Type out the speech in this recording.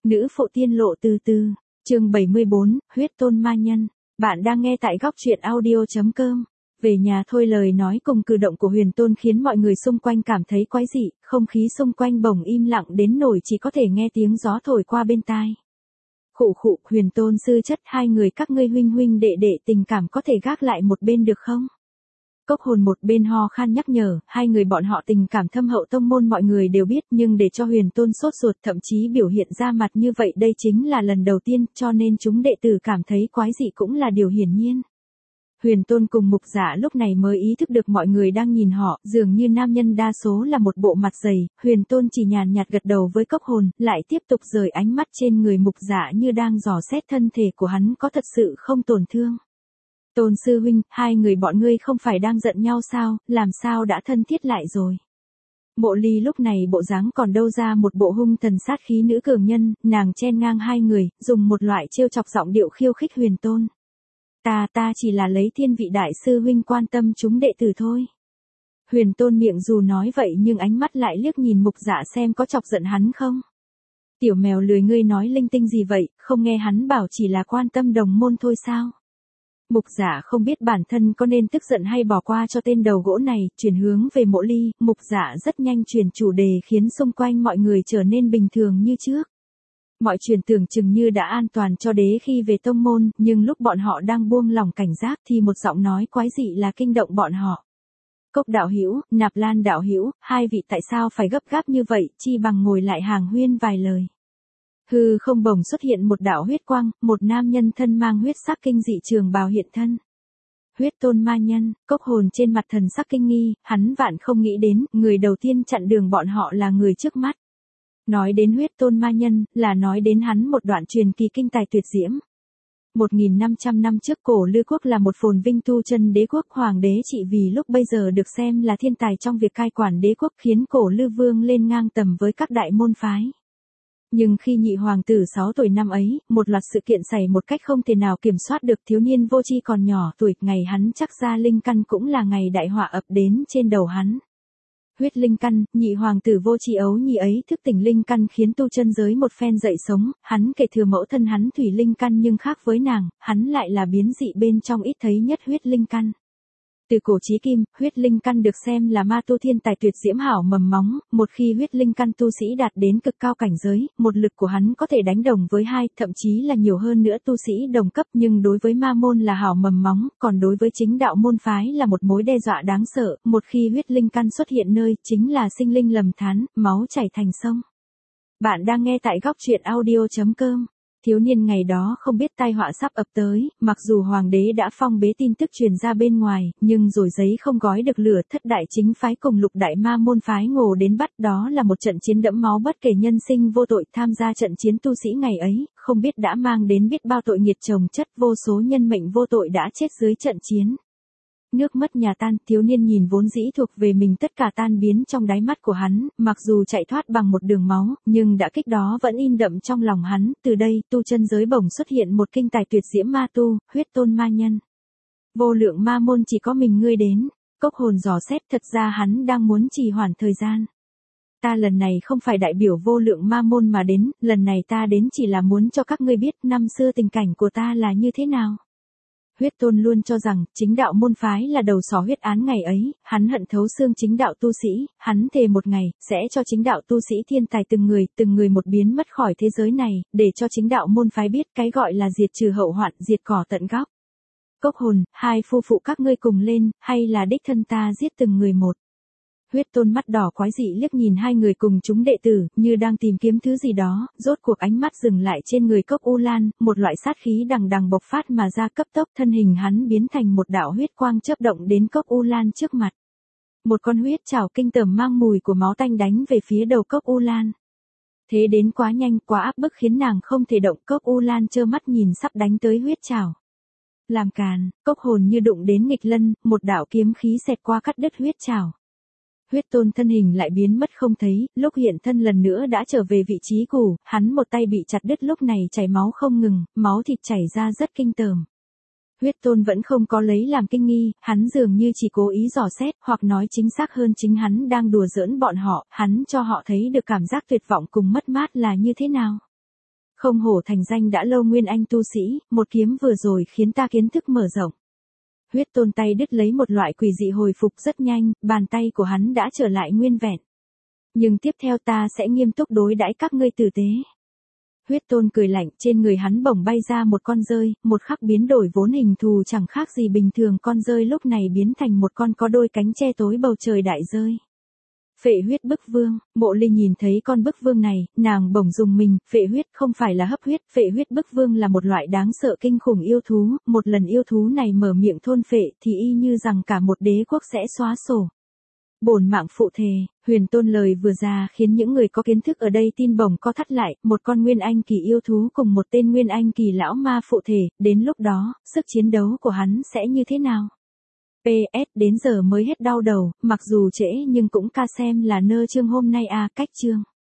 Nữ phụ tiên lộ từ từ, chương 74, huyết tôn ma nhân. Bạn đang nghe tại góc truyện audio.com. Về nhà thôi, lời nói cùng cử động của Huyền Tôn khiến mọi người xung quanh cảm thấy quái dị, không khí xung quanh bỗng im lặng đến nỗi chỉ có thể nghe tiếng gió thổi qua bên tai. Khụ khụ, Huyền Tôn sư chất, hai người các ngươi huynh huynh đệ đệ tình cảm có thể gác lại một bên được không? Cốc Hồn một bên ho khan nhắc nhở, hai người bọn họ tình cảm thâm hậu tông môn mọi người đều biết, nhưng để cho Huyền Tôn sốt ruột thậm chí biểu hiện ra mặt như vậy đây chính là lần đầu tiên, cho nên chúng đệ tử cảm thấy quái dị cũng là điều hiển nhiên. Huyền Tôn cùng Mục Dạ lúc này mới ý thức được mọi người đang nhìn họ, dường như nam nhân đa số là một bộ mặt dày, Huyền Tôn chỉ nhàn nhạt gật đầu với Cốc Hồn, lại tiếp tục rời ánh mắt trên người Mục Dạ như đang dò xét thân thể của hắn có thật sự không tổn thương. Tôn sư huynh, hai người bọn ngươi không phải đang giận nhau sao, làm sao đã thân thiết lại rồi. Mộ Ly lúc này bộ dáng còn đâu ra một bộ hung thần sát khí nữ cường nhân, nàng chen ngang hai người, dùng một loại trêu chọc giọng điệu khiêu khích Huyền Tôn. Ta chỉ là lấy thiên vị đại sư huynh quan tâm chúng đệ tử thôi. Huyền Tôn miệng dù nói vậy nhưng ánh mắt lại liếc nhìn Mục Dạ xem có chọc giận hắn không. Tiểu mèo lười, ngươi nói linh tinh gì vậy, không nghe hắn bảo chỉ là quan tâm đồng môn thôi sao? Mục Dạ không biết bản thân có nên tức giận hay bỏ qua cho tên đầu gỗ này, chuyển hướng về Mộ Ly, Mục Dạ rất nhanh chuyển chủ đề khiến xung quanh mọi người trở nên bình thường như trước. Mọi chuyện tưởng chừng như đã an toàn cho đế khi về tông môn, nhưng lúc bọn họ đang buông lỏng cảnh giác thì một giọng nói quái dị là kinh động bọn họ. Cốc đạo hữu, Nạp Lan đạo hữu, hai vị tại sao phải gấp gáp như vậy, chi bằng ngồi lại hàng huyên vài lời. Hư không bồng xuất hiện một đạo huyết quang, một nam nhân thân mang huyết sắc kinh dị trường bào hiện thân. Huyết tôn ma nhân, Cốc Hồn trên mặt thần sắc kinh nghi, hắn vạn không nghĩ đến, người đầu tiên chặn đường bọn họ là người trước mắt. Nói đến huyết tôn ma nhân, là nói đến hắn một đoạn truyền kỳ kinh tài tuyệt diễm. 1.500 năm trước Cổ Lư quốc là một phồn vinh tu chân đế quốc, hoàng đế trị vì lúc bây giờ được xem là thiên tài trong việc cai quản đế quốc, khiến Cổ Lư vương lên ngang tầm với các đại môn phái. Nhưng khi nhị hoàng tử 6 tuổi năm ấy, một loạt sự kiện xảy một cách không thể nào kiểm soát được, thiếu niên vô tri còn nhỏ tuổi, ngày hắn chắc ra linh căn cũng là ngày đại họa ập đến trên đầu hắn. Huyết linh căn, nhị hoàng tử vô tri ấu nhi ấy thức tỉnh linh căn khiến tu chân giới một phen dậy sống, hắn kể thừa mẫu thân hắn thủy linh căn nhưng khác với nàng, hắn lại là biến dị bên trong ít thấy nhất huyết linh căn. Từ cổ chí kim, huyết linh căn được xem là ma tu thiên tài tuyệt diễm hảo mầm móng, một khi huyết linh căn tu sĩ đạt đến cực cao cảnh giới, một lực của hắn có thể đánh đồng với hai, thậm chí là nhiều hơn nữa tu sĩ đồng cấp, nhưng đối với ma môn là hảo mầm móng, còn đối với chính đạo môn phái là một mối đe dọa đáng sợ, một khi huyết linh căn xuất hiện nơi, chính là sinh linh lầm than, máu chảy thành sông. Bạn đang nghe tại góc truyện audio.com. Thiếu niên ngày đó không biết tai họa sắp ập tới, mặc dù hoàng đế đã phong bế tin tức truyền ra bên ngoài, nhưng rồi giấy không gói được lửa, thất đại chính phái cùng lục đại ma môn phái ngồ đến bắt, đó là một trận chiến đẫm máu bất kể nhân sinh vô tội, tham gia trận chiến tu sĩ ngày ấy, không biết đã mang đến biết bao tội nghiệt chồng chất, vô số nhân mệnh vô tội đã chết dưới trận chiến. Nước mất nhà tan, thiếu niên nhìn vốn dĩ thuộc về mình tất cả tan biến trong đáy mắt của hắn, mặc dù chạy thoát bằng một đường máu, nhưng đã kích đó vẫn in đậm trong lòng hắn, từ đây, tu chân giới bỗng xuất hiện một kinh tài tuyệt diễm ma tu, huyết tôn ma nhân. Vô lượng ma môn chỉ có mình ngươi đến, Cốc Hồn dò xét, thật ra hắn đang muốn trì hoãn thời gian. Ta lần này không phải đại biểu vô lượng ma môn mà đến, lần này ta đến chỉ là muốn cho các ngươi biết năm xưa tình cảnh của ta là như thế nào. Huyết tôn luôn cho rằng, chính đạo môn phái là đầu sỏ huyết án ngày ấy, hắn hận thấu xương chính đạo tu sĩ, hắn thề một ngày, sẽ cho chính đạo tu sĩ thiên tài từng người một biến mất khỏi thế giới này, để cho chính đạo môn phái biết cái gọi là diệt trừ hậu hoạn, diệt cỏ tận gốc. Cốc Hồn, hai phu phụ các ngươi cùng lên, hay là đích thân ta giết từng người một. Huyết tôn mắt đỏ quái dị liếc nhìn hai người cùng chúng đệ tử, như đang tìm kiếm thứ gì đó, rốt cuộc ánh mắt dừng lại trên người Cốc U Lan, một loại sát khí đằng đằng bộc phát mà ra cấp tốc, thân hình hắn biến thành một đạo huyết quang chớp động đến Cốc U Lan trước mặt. Một con huyết trảo kinh tởm mang mùi của máu tanh đánh về phía đầu Cốc U Lan. Thế đến quá nhanh, quá áp bức khiến nàng không thể động, Cốc U Lan trơ mắt nhìn sắp đánh tới huyết trảo. Làm càn, Cốc Hồn như đụng đến nghịch lân, một đạo kiếm khí xẹt qua cắt đứt huyết trảo. Huyết tôn thân hình lại biến mất không thấy, lúc hiện thân lần nữa đã trở về vị trí cũ, hắn một tay bị chặt đứt lúc này chảy máu không ngừng, máu thịt chảy ra rất kinh tởm. Huyết tôn vẫn không có lấy làm kinh nghi, hắn dường như chỉ cố ý dò xét, hoặc nói chính xác hơn chính hắn đang đùa giỡn bọn họ, hắn cho họ thấy được cảm giác tuyệt vọng cùng mất mát là như thế nào. Không hổ thành danh đã lâu nguyên anh tu sĩ, một kiếm vừa rồi khiến ta kiến thức mở rộng. Huyết tôn tay đứt lấy một loại quỷ dị hồi phục rất nhanh, bàn tay của hắn đã trở lại nguyên vẹn. Nhưng tiếp theo ta sẽ nghiêm túc đối đãi các ngươi tử tế. Huyết tôn cười lạnh, trên người hắn bỗng bay ra một con dơi, một khắc biến đổi vốn hình thù chẳng khác gì bình thường, con dơi lúc này biến thành một con có đôi cánh che tối bầu trời đại dơi. Phệ huyết bức vương, Mộ Linh nhìn thấy con bức vương này, nàng bỗng rùng mình, phệ huyết không phải là hấp huyết, phệ huyết bức vương là một loại đáng sợ kinh khủng yêu thú, một lần yêu thú này mở miệng thôn phệ thì y như rằng cả một đế quốc sẽ xóa sổ. Bổn mạng phụ thề, Huyền Tôn lời vừa ra khiến những người có kiến thức ở đây tin bổng co thắt lại, một con nguyên anh kỳ yêu thú cùng một tên nguyên anh kỳ lão ma phụ thể, đến lúc đó, sức chiến đấu của hắn sẽ như thế nào? PS đến giờ mới hết đau đầu, mặc dù trễ nhưng cũng ca xem là nơ chương hôm nay cách chương.